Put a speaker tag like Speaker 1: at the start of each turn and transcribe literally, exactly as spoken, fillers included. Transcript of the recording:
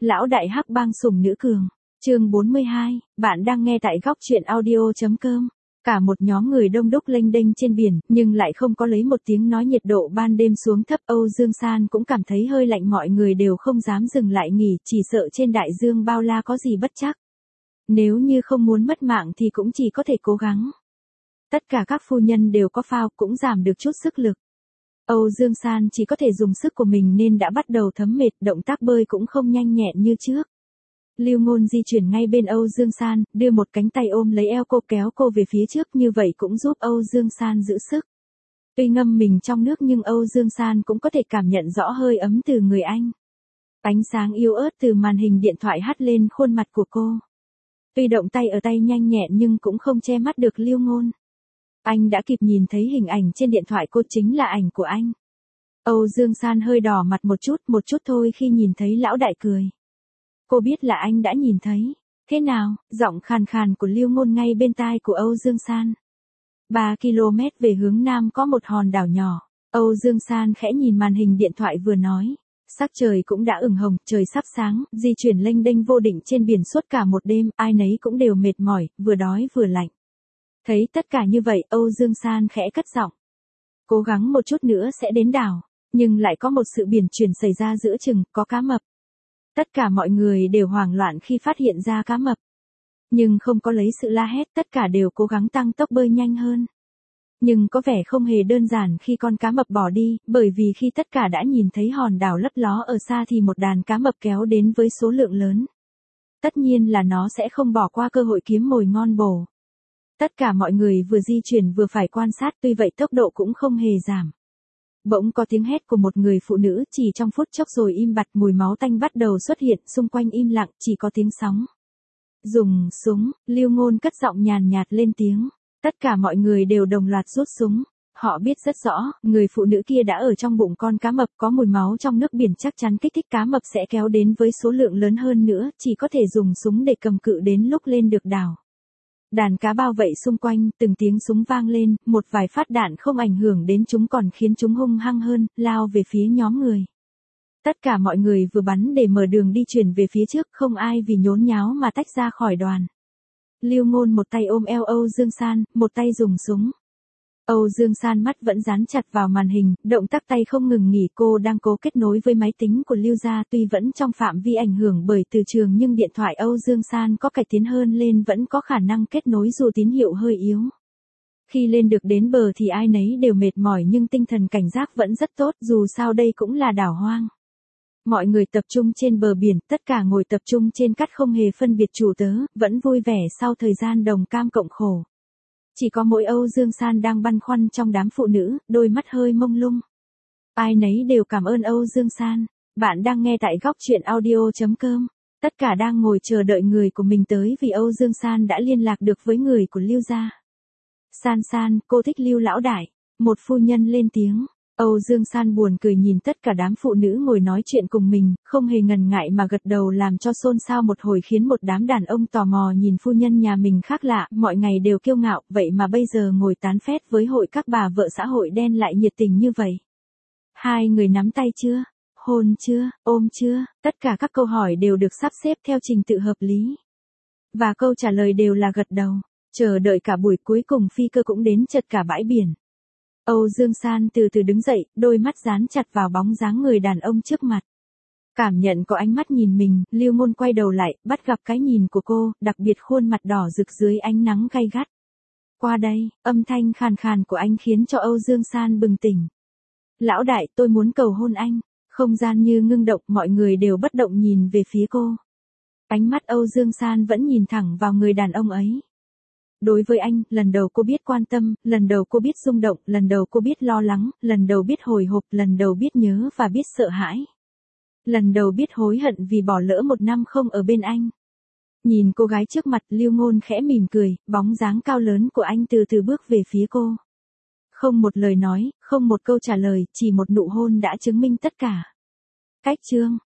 Speaker 1: Lão đại hắc bang sủng nữ cường. Chương bốn mươi hai, bạn đang nghe tại góc truyện audio chấm com. Cả một nhóm người đông đúc lênh đênh trên biển, nhưng lại không có lấy một tiếng nói. Nhiệt độ ban đêm xuống thấp, Âu Dương San cũng cảm thấy hơi lạnh, mọi người đều không dám dừng lại nghỉ, chỉ sợ trên đại dương bao la có gì bất trắc. Nếu như không muốn mất mạng thì cũng chỉ có thể cố gắng. Tất cả các phu nhân đều có phao, cũng giảm được chút sức lực. Âu Dương San chỉ có thể dùng sức của mình nên đã bắt đầu thấm mệt, động tác bơi cũng không nhanh nhẹn như trước. Lưu Ngôn di chuyển ngay bên Âu Dương San, đưa một cánh tay ôm lấy eo cô, kéo cô về phía trước, như vậy cũng giúp Âu Dương San giữ sức. Tuy ngâm mình trong nước nhưng Âu Dương San cũng có thể cảm nhận rõ hơi ấm từ người anh. Ánh sáng yếu ớt từ màn hình điện thoại hắt lên khuôn mặt của cô. Tuy động tay ở tay nhanh nhẹn nhưng cũng không che mắt được Lưu Ngôn. Anh đã kịp nhìn thấy hình ảnh trên điện thoại cô, chính là ảnh của anh. Âu Dương San hơi đỏ mặt một chút, một chút thôi khi nhìn thấy lão đại cười. Cô biết là anh đã nhìn thấy. Thế nào? Giọng khàn khàn của Lưu Ngôn ngay bên tai của Âu Dương San. ba ki lô mét về hướng nam có một hòn đảo nhỏ. Âu Dương San khẽ nhìn màn hình điện thoại vừa nói. Sắc trời cũng đã ửng hồng, trời sắp sáng, di chuyển lênh đênh vô định trên biển suốt cả một đêm, ai nấy cũng đều mệt mỏi, vừa đói vừa lạnh. Thấy tất cả như vậy, Âu Dương San khẽ cất giọng. Cố gắng một chút nữa sẽ đến đảo, nhưng lại có một sự biển chuyển xảy ra giữa chừng, có cá mập. Tất cả mọi người đều hoảng loạn khi phát hiện ra cá mập. Nhưng không có lấy sự la hét, tất cả đều cố gắng tăng tốc bơi nhanh hơn. Nhưng có vẻ không hề đơn giản khi con cá mập bỏ đi, bởi vì khi tất cả đã nhìn thấy hòn đảo lấp ló ở xa thì một đàn cá mập kéo đến với số lượng lớn. Tất nhiên là nó sẽ không bỏ qua cơ hội kiếm mồi ngon bổ. Tất cả mọi người vừa di chuyển vừa phải quan sát, tuy vậy tốc độ cũng không hề giảm. Bỗng có tiếng hét của một người phụ nữ, chỉ trong phút chốc rồi im bặt, mùi máu tanh bắt đầu xuất hiện, xung quanh im lặng, chỉ có tiếng sóng. Dùng súng, Lưu Ngôn cất giọng nhàn nhạt lên tiếng. Tất cả mọi người đều đồng loạt rút súng. Họ biết rất rõ, người phụ nữ kia đã ở trong bụng con cá mập, có mùi máu trong nước biển chắc chắn kích thích cá mập sẽ kéo đến với số lượng lớn hơn nữa, chỉ có thể dùng súng để cầm cự đến lúc lên được đảo. Đàn cá bao vây xung quanh, từng tiếng súng vang lên, một vài phát đạn không ảnh hưởng đến chúng còn khiến chúng hung hăng hơn, lao về phía nhóm người. Tất cả mọi người vừa bắn để mở đường đi chuyển về phía trước, không ai vì nhốn nháo mà tách ra khỏi đoàn. Lưu Ngôn một tay ôm eo Âu Dương San, một tay dùng súng. Âu Dương San mắt vẫn dán chặt vào màn hình, động tác tay không ngừng nghỉ, cô đang cố kết nối với máy tính của Lưu gia, tuy vẫn trong phạm vi ảnh hưởng bởi từ trường nhưng điện thoại Âu Dương San có cải tiến hơn lên vẫn có khả năng kết nối dù tín hiệu hơi yếu. Khi lên được đến bờ thì ai nấy đều mệt mỏi nhưng tinh thần cảnh giác vẫn rất tốt, dù sao đây cũng là đảo hoang. Mọi người tập trung trên bờ biển, tất cả ngồi tập trung trên cát không hề phân biệt chủ tớ, vẫn vui vẻ sau thời gian đồng cam cộng khổ. Chỉ có mỗi Âu Dương San đang băn khoăn trong đám phụ nữ, đôi mắt hơi mông lung. Ai nấy đều cảm ơn Âu Dương San. Bạn đang nghe tại góc truyện audio chấm com. Tất cả đang ngồi chờ đợi người của mình tới vì Âu Dương San đã liên lạc được với người của Lưu gia. San San, cô thích Lưu lão đại. Một phu nhân lên tiếng. Âu Dương San buồn cười nhìn tất cả đám phụ nữ ngồi nói chuyện cùng mình, không hề ngần ngại mà gật đầu làm cho xôn xao một hồi khiến một đám đàn ông tò mò nhìn phu nhân nhà mình khác lạ, mọi ngày đều kiêu ngạo, vậy mà bây giờ ngồi tán phét với hội các bà vợ xã hội đen lại nhiệt tình như vậy. Hai người nắm tay chưa? Hôn chưa? Ôm chưa? Tất cả các câu hỏi đều được sắp xếp theo trình tự hợp lý. Và câu trả lời đều là gật đầu. Chờ đợi cả buổi cuối cùng phi cơ cũng đến chật cả bãi biển. Âu Dương San từ từ đứng dậy, đôi mắt dán chặt vào bóng dáng người đàn ông trước mặt. Cảm nhận có ánh mắt nhìn mình, Lưu Ngôn quay đầu lại, bắt gặp cái nhìn của cô, đặc biệt khuôn mặt đỏ rực dưới ánh nắng gay gắt. Qua đây, âm thanh khàn khàn của anh khiến cho Âu Dương San bừng tỉnh. Lão đại, tôi muốn cầu hôn anh. Không gian như ngưng động, mọi người đều bất động nhìn về phía cô. Ánh mắt Âu Dương San vẫn nhìn thẳng vào người đàn ông ấy. Đối với anh, lần đầu cô biết quan tâm, lần đầu cô biết rung động, lần đầu cô biết lo lắng, lần đầu biết hồi hộp, lần đầu biết nhớ và biết sợ hãi. Lần đầu biết hối hận vì bỏ lỡ một năm không ở bên anh. Nhìn cô gái trước mặt, Lưu Ngôn khẽ mỉm cười, bóng dáng cao lớn của anh từ từ bước về phía cô. Không một lời nói, không một câu trả lời, chỉ một nụ hôn đã chứng minh tất cả. Cách chương